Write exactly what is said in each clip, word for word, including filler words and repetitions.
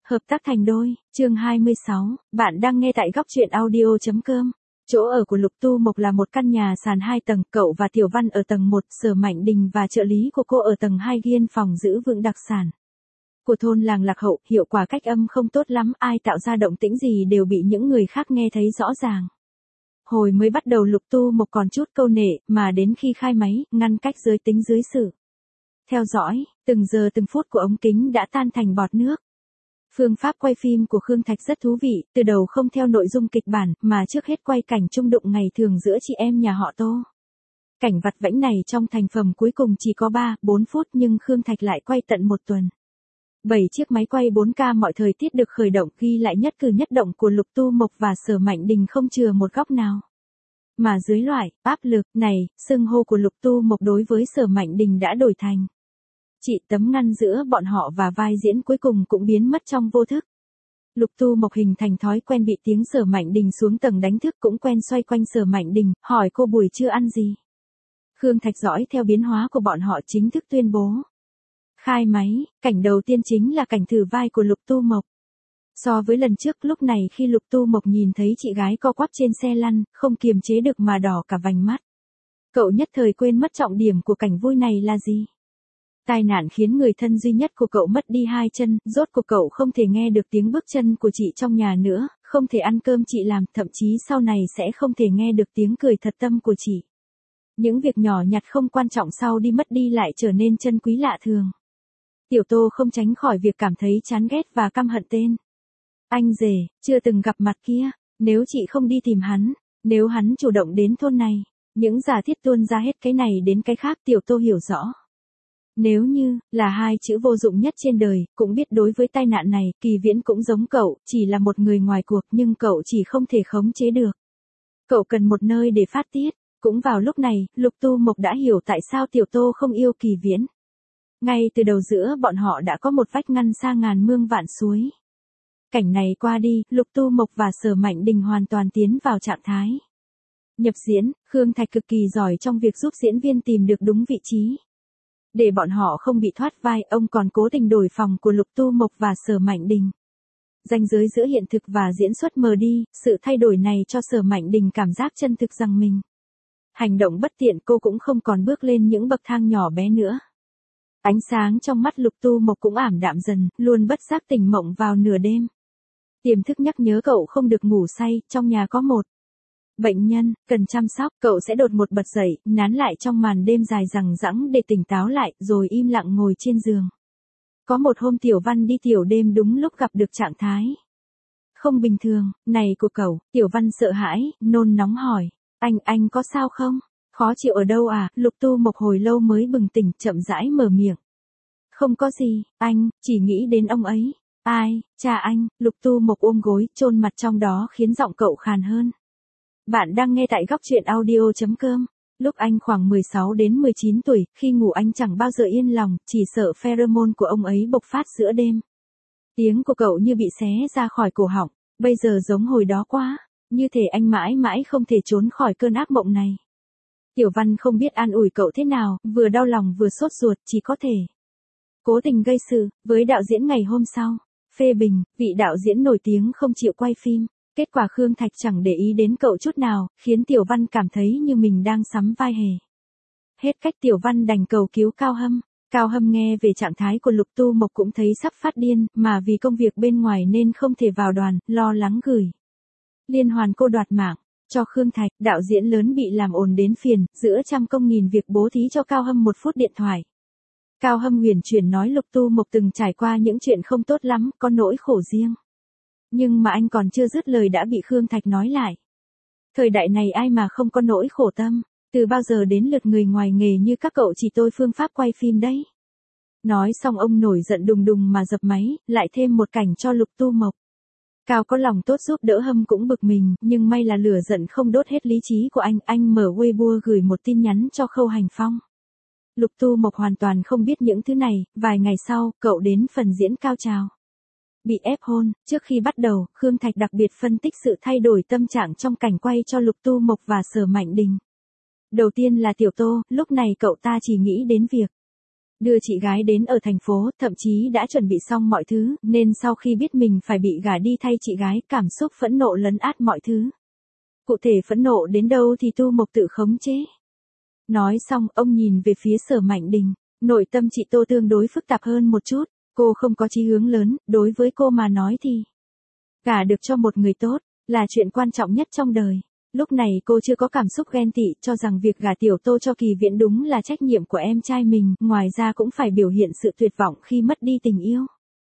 Hợp tác thành đôi, chương hai mươi sáu, bạn đang nghe tại góc truyện audio.com. Chỗ ở của Lục Tu Mộc là một căn nhà sàn hai tầng, cậu và Tiểu Văn ở tầng một, Sở Mạnh Đình và trợ lý của cô ở tầng hai ghiên phòng giữ vững đặc sản. Của thôn làng lạc hậu, hiệu quả cách âm không tốt lắm, ai tạo ra động tĩnh gì đều bị những người khác nghe thấy rõ ràng. Hồi mới bắt đầu Lục Tu Mộc còn chút câu nệ, mà đến khi khai máy, ngăn cách giới tính dưới sự theo dõi, từng giờ từng phút của ống kính đã tan thành bọt nước. Phương pháp quay phim của Khương Thạch rất thú vị, từ đầu không theo nội dung kịch bản, mà trước hết quay cảnh chung đụng ngày thường giữa chị em nhà họ Tô. Cảnh vặt vãnh này trong thành phẩm cuối cùng chỉ có ba, bốn phút nhưng Khương Thạch lại quay tận một tuần. bảy chiếc máy quay bốn K mọi thời tiết được khởi động, ghi lại nhất cử nhất động của Lục Tu Mộc và Sở Mạnh Đình không chừa một góc nào. Mà dưới loại áp lực này, xưng hô của Lục Tu Mộc đối với Sở Mạnh Đình đã đổi thành chị, tấm ngăn giữa bọn họ và vai diễn cuối cùng cũng biến mất trong vô thức. Lục Tu Mộc hình thành thói quen bị tiếng Sở Mạnh Đình xuống tầng đánh thức, cũng quen xoay quanh Sở Mạnh Đình, hỏi cô buổi trưa ăn gì. Khương Thạch dõi theo biến hóa của bọn họ chính thức tuyên bố. Khai máy, cảnh đầu tiên chính là cảnh thử vai của Lục Tu Mộc. So với lần trước, lúc này khi Lục Tu Mộc nhìn thấy chị gái co quắp trên xe lăn, không kiềm chế được mà đỏ cả vành mắt. Cậu nhất thời quên mất trọng điểm của cảnh vui này là gì. Tai nạn khiến người thân duy nhất của cậu mất đi hai chân, rốt cuộc cậu không thể nghe được tiếng bước chân của chị trong nhà nữa, không thể ăn cơm chị làm, thậm chí sau này sẽ không thể nghe được tiếng cười thật tâm của chị. Những việc nhỏ nhặt không quan trọng sau đi mất đi lại trở nên chân quý lạ thường. Tiểu Tô không tránh khỏi việc cảm thấy chán ghét và căm hận tên anh rể, chưa từng gặp mặt kia, nếu chị không đi tìm hắn, nếu hắn chủ động đến thôn này, những giả thiết tuôn ra hết cái này đến cái khác. Tiểu Tô hiểu rõ. Nếu như, là hai chữ vô dụng nhất trên đời, cũng biết đối với tai nạn này, Kỳ Viễn cũng giống cậu, chỉ là một người ngoài cuộc nhưng cậu chỉ không thể khống chế được. Cậu cần một nơi để phát tiết. Cũng vào lúc này, Lục Tu Mộc đã hiểu tại sao Tiểu Tô không yêu Kỳ Viễn. Ngay từ đầu giữa bọn họ đã có một vách ngăn xa ngàn mương vạn suối. Cảnh này qua đi, Lục Tu Mộc và Sở Mạnh Đình hoàn toàn tiến vào trạng thái nhập diễn. Khương Thạch cực kỳ giỏi trong việc giúp diễn viên tìm được đúng vị trí. Để bọn họ không bị thoát vai, ông còn cố tình đổi phòng của Lục Tu Mộc và Sở Mạnh Đình. Ranh giới giữa hiện thực và diễn xuất mờ đi, sự thay đổi này cho Sở Mạnh Đình cảm giác chân thực rằng mình hành động bất tiện, cô cũng không còn bước lên những bậc thang nhỏ bé nữa. Ánh sáng trong mắt Lục Tu Mộc cũng ảm đạm dần, luôn bất giác tỉnh mộng vào nửa đêm. Tiềm thức nhắc nhớ cậu không được ngủ say, trong nhà có một bệnh nhân, cần chăm sóc, cậu sẽ đột một bật dậy, nán lại trong màn đêm dài dằng dẵng để tỉnh táo lại, rồi im lặng ngồi trên giường. Có một hôm Tiểu Văn đi tiểu đêm đúng lúc gặp được trạng thái không bình thường này của cậu. Tiểu Văn sợ hãi, nôn nóng hỏi, anh, anh có sao không? Khó chịu ở đâu à? Lục Tu Mộc hồi lâu mới bừng tỉnh, chậm rãi mở miệng. Không có gì, anh, chỉ nghĩ đến ông ấy. Ai, cha anh. Lục Tu Mộc ôm gối, chôn mặt trong đó khiến giọng cậu khàn hơn. Bạn đang nghe tại góc truyện audio.com. Lúc anh khoảng mười sáu đến mười chín tuổi, khi ngủ anh chẳng bao giờ yên lòng, chỉ sợ pheromone của ông ấy bộc phát giữa đêm. Tiếng của cậu như bị xé ra khỏi cổ họng, bây giờ giống hồi đó quá, như thể anh mãi mãi không thể trốn khỏi cơn ác mộng này. Tiểu Văn không biết an ủi cậu thế nào, vừa đau lòng vừa sốt ruột, chỉ có thể cố tình gây sự với đạo diễn ngày hôm sau. Phê bình, vị đạo diễn nổi tiếng không chịu quay phim. Kết quả Khương Thạch chẳng để ý đến cậu chút nào, khiến Tiểu Văn cảm thấy như mình đang sắm vai hề. Hết cách Tiểu Văn đành cầu cứu Cao Hâm. Cao Hâm nghe về trạng thái của Lục Tu Mộc cũng thấy sắp phát điên, mà vì công việc bên ngoài nên không thể vào đoàn, lo lắng gửi liên hoàn cô đoạt mạng cho Khương Thạch. Đạo diễn lớn bị làm ồn đến phiền, giữa trăm công nghìn việc bố thí cho Cao Hâm một phút điện thoại. Cao Hâm huyền chuyển nói Lục Tu Mộc từng trải qua những chuyện không tốt lắm, có nỗi khổ riêng. Nhưng mà anh còn chưa dứt lời đã bị Khương Thạch nói lại. Thời đại này ai mà không có nỗi khổ tâm, từ bao giờ đến lượt người ngoài nghề như các cậu chỉ tôi phương pháp quay phim đấy. Nói xong ông nổi giận đùng đùng mà dập máy, lại thêm một cảnh cho Lục Tu Mộc. Cao có lòng tốt giúp đỡ Hâm cũng bực mình, nhưng may là lửa giận không đốt hết lý trí của anh, anh mở Weibo gửi một tin nhắn cho Khâu Hành Phong. Lục Tu Mộc hoàn toàn không biết những thứ này, vài ngày sau, cậu đến phần diễn cao trào. Bị ép hôn, trước khi bắt đầu, Khương Thạch đặc biệt phân tích sự thay đổi tâm trạng trong cảnh quay cho Lục Tu Mộc và Sở Mạnh Đình. Đầu tiên là Tiểu Tô, lúc này cậu ta chỉ nghĩ đến việc đưa chị gái đến ở thành phố, thậm chí đã chuẩn bị xong mọi thứ, nên sau khi biết mình phải bị gả đi thay chị gái, cảm xúc phẫn nộ lấn át mọi thứ. Cụ thể phẫn nộ đến đâu thì Tu Mộc tự khống chế. Nói xong, ông nhìn về phía Sở Mạnh Đình, nội tâm chị Tô tương đối phức tạp hơn một chút, cô không có chí hướng lớn, đối với cô mà nói thì gả được cho một người tốt, là chuyện quan trọng nhất trong đời. Lúc này cô chưa có cảm xúc ghen tị, cho rằng việc gả Tiểu Tô cho Kỳ Viễn đúng là trách nhiệm của em trai mình, ngoài ra cũng phải biểu hiện sự tuyệt vọng khi mất đi tình yêu.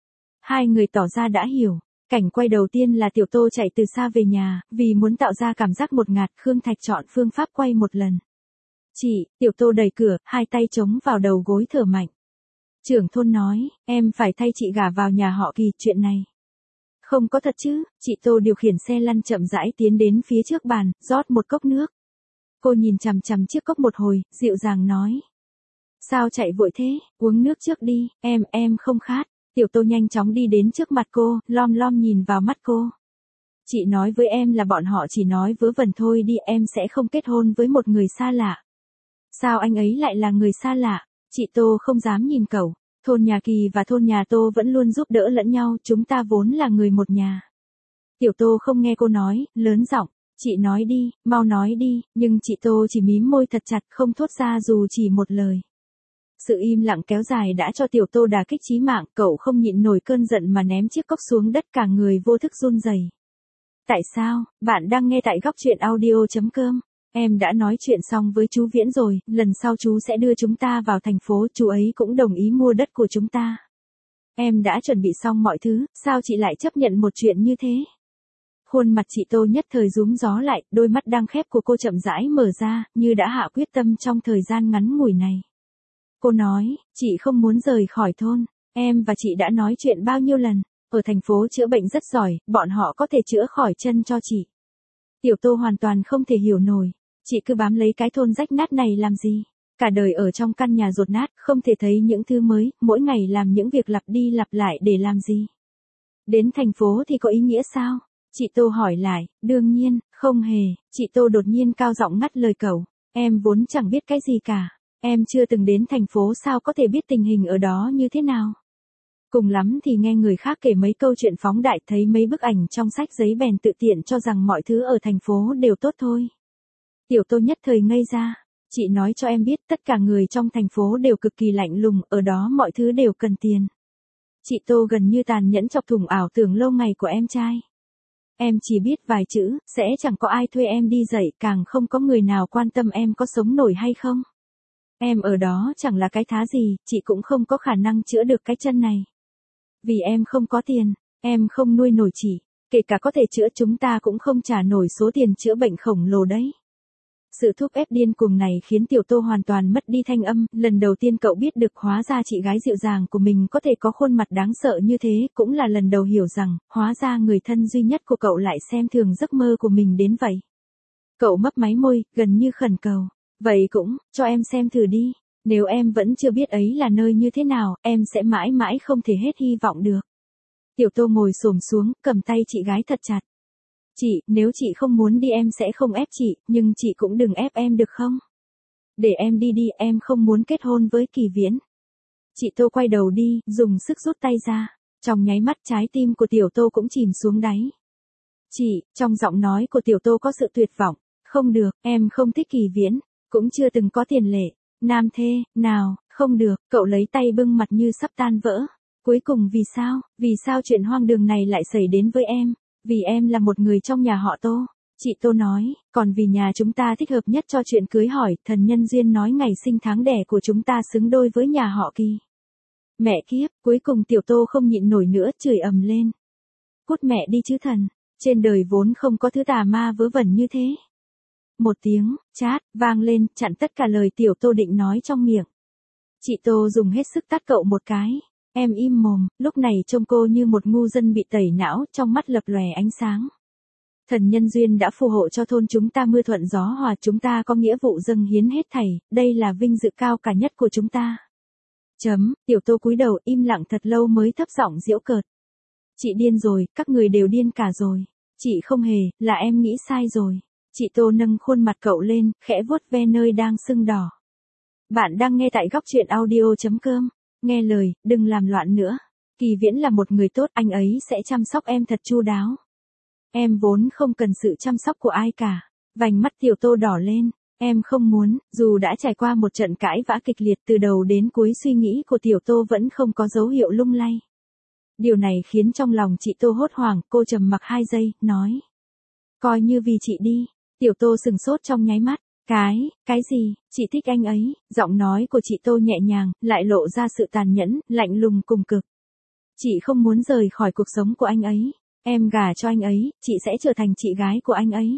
Hai người tỏ ra đã hiểu. Cảnh quay đầu tiên là Tiểu Tô chạy từ xa về nhà, vì muốn tạo ra cảm giác ngột ngạt, Khương Thạch chọn phương pháp quay một lần. Chị, Tiểu Tô đẩy cửa, hai tay chống vào đầu gối thở mạnh. Trưởng thôn nói, em phải thay chị gả vào nhà họ Kỳ, chuyện này không có thật chứ. Chị Tô điều khiển xe lăn chậm rãi tiến đến phía trước bàn, rót một cốc nước. Cô nhìn chằm chằm chiếc cốc một hồi, dịu dàng nói. Sao chạy vội thế, uống nước trước đi, em, em không khát. Tiểu Tô nhanh chóng đi đến trước mặt cô, lom lom nhìn vào mắt cô. Chị nói với em là bọn họ chỉ nói vớ vẩn thôi đi, em sẽ không kết hôn với một người xa lạ. Sao anh ấy lại là người xa lạ? Chị Tô không dám nhìn cậu. Thôn nhà Kỳ và thôn nhà Tô vẫn luôn giúp đỡ lẫn nhau, chúng ta vốn là người một nhà. Tiểu Tô không nghe cô nói, lớn giọng, chị nói đi, mau nói đi, nhưng chị Tô chỉ mím môi thật chặt, không thốt ra dù chỉ một lời. Sự im lặng kéo dài đã cho Tiểu Tô đả kích chí mạng, cậu không nhịn nổi cơn giận mà ném chiếc cốc xuống đất, cả người vô thức run rẩy. Tại sao? Bạn đang nghe tại góc truyện audio chấm com. Em đã nói chuyện xong với chú Viễn rồi, lần sau chú sẽ đưa chúng ta vào thành phố, chú ấy cũng đồng ý mua đất của chúng ta. Em đã chuẩn bị xong mọi thứ, sao chị lại chấp nhận một chuyện như thế? Khuôn mặt chị Tô nhất thời rúm gió lại, đôi mắt đang khép của cô chậm rãi mở ra, như đã hạ quyết tâm trong thời gian ngắn ngủi này. Cô nói, chị không muốn rời khỏi thôn, em và chị đã nói chuyện bao nhiêu lần, ở thành phố chữa bệnh rất giỏi, bọn họ có thể chữa khỏi chân cho chị. Tiểu Tô hoàn toàn không thể hiểu nổi, chị cứ bám lấy cái thôn rách nát này làm gì? Cả đời ở trong căn nhà dột nát, không thể thấy những thứ mới, mỗi ngày làm những việc lặp đi lặp lại để làm gì? Đến thành phố thì có ý nghĩa sao? Chị Tô hỏi lại, đương nhiên, không hề. Chị Tô đột nhiên cao giọng ngắt lời cậu, em vốn chẳng biết cái gì cả. Em chưa từng đến thành phố sao có thể biết tình hình ở đó như thế nào? Cùng lắm thì nghe người khác kể mấy câu chuyện phóng đại, thấy mấy bức ảnh trong sách giấy bèn tự tiện cho rằng mọi thứ ở thành phố đều tốt thôi. Tiểu Tô nhất thời ngây ra, chị nói cho em biết tất cả người trong thành phố đều cực kỳ lạnh lùng, ở đó mọi thứ đều cần tiền. Chị Tô gần như tàn nhẫn chọc thủng ảo tưởng lâu ngày của em trai. Em chỉ biết vài chữ, sẽ chẳng có ai thuê em đi dạy, càng không có người nào quan tâm em có sống nổi hay không. Em ở đó chẳng là cái thá gì, chị cũng không có khả năng chữa được cái chân này. Vì em không có tiền, em không nuôi nổi chị, kể cả có thể chữa chúng ta cũng không trả nổi số tiền chữa bệnh khổng lồ đấy. Sự thúc ép điên cuồng này khiến Tiểu Tô hoàn toàn mất đi thanh âm, lần đầu tiên cậu biết được hóa ra chị gái dịu dàng của mình có thể có khuôn mặt đáng sợ như thế, cũng là lần đầu hiểu rằng, hóa ra người thân duy nhất của cậu lại xem thường giấc mơ của mình đến vậy. Cậu mấp máy môi, gần như khẩn cầu, vậy cũng, cho em xem thử đi, nếu em vẫn chưa biết ấy là nơi như thế nào, em sẽ mãi mãi không thể hết hy vọng được. Tiểu Tô ngồi xổm xuống, cầm tay chị gái thật chặt. Chị, nếu chị không muốn đi em sẽ không ép chị, nhưng chị cũng đừng ép em được không? Để em đi đi, em không muốn kết hôn với Kỳ Viễn. Chị Tô quay đầu đi, dùng sức rút tay ra. Trong nháy mắt trái tim của Tiểu Tô cũng chìm xuống đáy. Chị, trong giọng nói của Tiểu Tô có sự tuyệt vọng. Không được, em không thích Kỳ Viễn, cũng chưa từng có tiền lệ. Nam thê, nào, không được, cậu lấy tay bưng mặt như sắp tan vỡ. Cuối cùng vì sao, vì sao chuyện hoang đường này lại xảy đến với em? Vì em là một người trong nhà họ Tô. Chị Tô nói, còn vì nhà chúng ta thích hợp nhất cho chuyện cưới hỏi, thần nhân duyên nói ngày sinh tháng đẻ của chúng ta xứng đôi với nhà họ Kỳ. Mẹ kiếp, cuối cùng Tiểu Tô không nhịn nổi nữa, chửi ầm lên. Cút mẹ đi chứ thần, trên đời vốn không có thứ tà ma vớ vẩn như thế. Một tiếng, chát, vang lên, chặn tất cả lời Tiểu Tô định nói trong miệng. Chị Tô dùng hết sức tát cậu một cái. Em im mồm, lúc này trông cô như một ngu dân bị tẩy não, trong mắt lập lòe ánh sáng. Thần nhân duyên đã phù hộ cho thôn chúng ta mưa thuận gió hòa, chúng ta có nghĩa vụ dâng hiến hết thảy, đây là vinh dự cao cả nhất của chúng ta. Chấm, Tiểu Tô cúi đầu im lặng thật lâu mới thấp giọng giễu cợt. Chị điên rồi, các người đều điên cả rồi. Chị không hề, là em nghĩ sai rồi. Chị Tô nâng khuôn mặt cậu lên, khẽ vuốt ve nơi đang sưng đỏ. Bạn đang nghe tại góc chuyện audio chấm com. Nghe lời, đừng làm loạn nữa. Kỳ Viễn là một người tốt, anh ấy sẽ chăm sóc em thật chu đáo. Em vốn không cần sự chăm sóc của ai cả. Vành mắt Tiểu Tô đỏ lên. Em không muốn, dù đã trải qua một trận cãi vã kịch liệt từ đầu đến cuối, suy nghĩ của Tiểu Tô vẫn không có dấu hiệu lung lay. Điều này khiến trong lòng chị Tô hốt hoảng, cô trầm mặc hai giây, nói. Coi như vì chị đi. Tiểu Tô sừng sốt trong nháy mắt. Cái, cái gì, chị thích anh ấy, giọng nói của chị Tô nhẹ nhàng, lại lộ ra sự tàn nhẫn, lạnh lùng cùng cực. Chị không muốn rời khỏi cuộc sống của anh ấy. Em gả cho anh ấy, chị sẽ trở thành chị gái của anh ấy.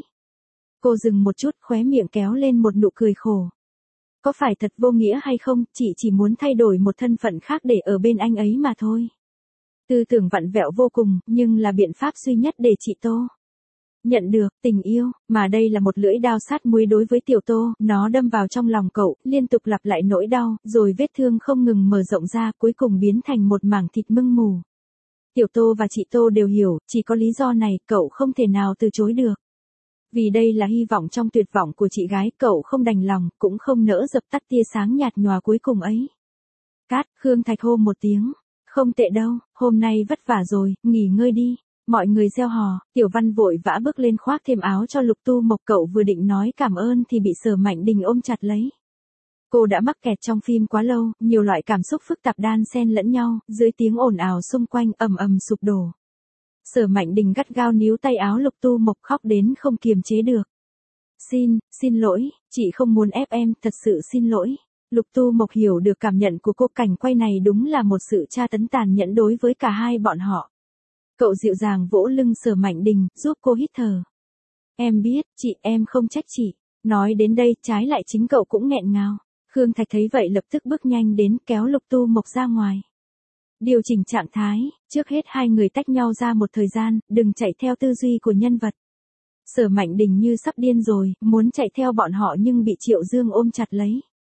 Cô dừng một chút, khóe miệng kéo lên một nụ cười khổ. Có phải thật vô nghĩa hay không, chị chỉ muốn thay đổi một thân phận khác để ở bên anh ấy mà thôi. Tư tưởng vặn vẹo vô cùng, nhưng là biện pháp duy nhất để chị Tô nhận được tình yêu, mà đây là một lưỡi dao sát muối đối với Tiểu Tô, nó đâm vào trong lòng cậu, liên tục lặp lại nỗi đau, rồi vết thương không ngừng mở rộng ra, cuối cùng biến thành một mảng thịt mưng mù. Tiểu Tô và chị Tô đều hiểu, chỉ có lý do này, cậu không thể nào từ chối được. Vì đây là hy vọng trong tuyệt vọng của chị gái, cậu không đành lòng, cũng không nỡ dập tắt tia sáng nhạt nhòa cuối cùng ấy. Cát, Khương Thạch hô một tiếng. Không tệ đâu, hôm nay vất vả rồi, nghỉ ngơi đi. Mọi người reo hò, Tiểu Văn vội vã bước lên khoác thêm áo cho Lục Tu Mộc, cậu vừa định nói cảm ơn thì bị Sở Mạnh Đình ôm chặt lấy. Cô đã mắc kẹt trong phim quá lâu, nhiều loại cảm xúc phức tạp đan xen lẫn nhau, dưới tiếng ồn ào xung quanh ầm ầm sụp đổ. Sở Mạnh Đình gắt gao níu tay áo Lục Tu Mộc, khóc đến không kiềm chế được. Xin, xin lỗi, chị không muốn ép em, thật sự xin lỗi. Lục Tu Mộc hiểu được cảm nhận của cô, cảnh quay này đúng là một sự tra tấn tàn nhẫn đối với cả hai bọn họ. Cậu dịu dàng vỗ lưng Sở Mạnh Đình, giúp cô hít thở. Em biết, chị, em không trách chị. Nói đến đây, trái lại chính cậu cũng nghẹn ngào. Khương Thạch thấy vậy lập tức bước nhanh đến, kéo Lục Tu Mộc ra ngoài. Điều chỉnh trạng thái, trước hết hai người tách nhau ra một thời gian, đừng chạy theo tư duy của nhân vật. Sở Mạnh Đình như sắp điên rồi, muốn chạy theo bọn họ nhưng bị Triệu Dương ôm chặt lấy.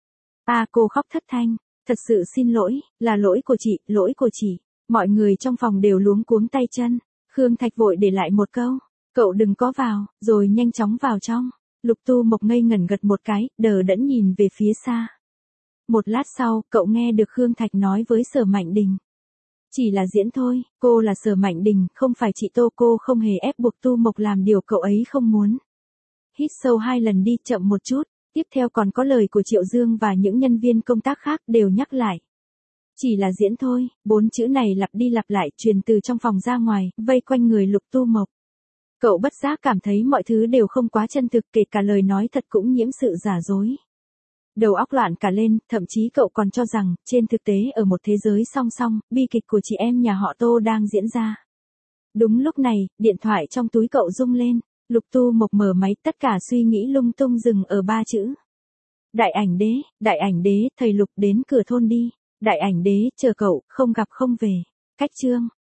À, cô khóc thất thanh. Thật sự xin lỗi, là lỗi của chị, lỗi của chị. Mọi người trong phòng đều luống cuống tay chân. Khương Thạch vội để lại một câu. Cậu đừng có vào, rồi nhanh chóng vào trong. Lục Tu Mộc ngây ngẩn gật một cái, đờ đẫn nhìn về phía xa. Một lát sau, cậu nghe được Khương Thạch nói với Sở Mạnh Đình. Chỉ là diễn thôi, cô là Sở Mạnh Đình, không phải chị Tô, cô không hề ép buộc Tu Mộc làm điều cậu ấy không muốn. Hít sâu hai lần đi, chậm một chút. Tiếp theo còn có lời của Triệu Dương và những nhân viên công tác khác đều nhắc lại. Chỉ là diễn thôi, bốn chữ này lặp đi lặp lại, truyền từ trong phòng ra ngoài, vây quanh người Lục Tu Mộc. Cậu bất giác cảm thấy mọi thứ đều không quá chân thực, kể cả lời nói thật cũng nhiễm sự giả dối. Đầu óc loạn cả lên, thậm chí cậu còn cho rằng, trên thực tế ở một thế giới song song, bi kịch của chị em nhà họ Tô đang diễn ra. Đúng lúc này, điện thoại trong túi cậu rung lên. Lục Tu Mộc mở máy, tất cả suy nghĩ lung tung dừng ở ba chữ. Đại ảnh đế, đại ảnh đế, thầy Lục đến cửa thôn đi. Đại ảnh đế, chờ cậu, không gặp không về. Cách chương.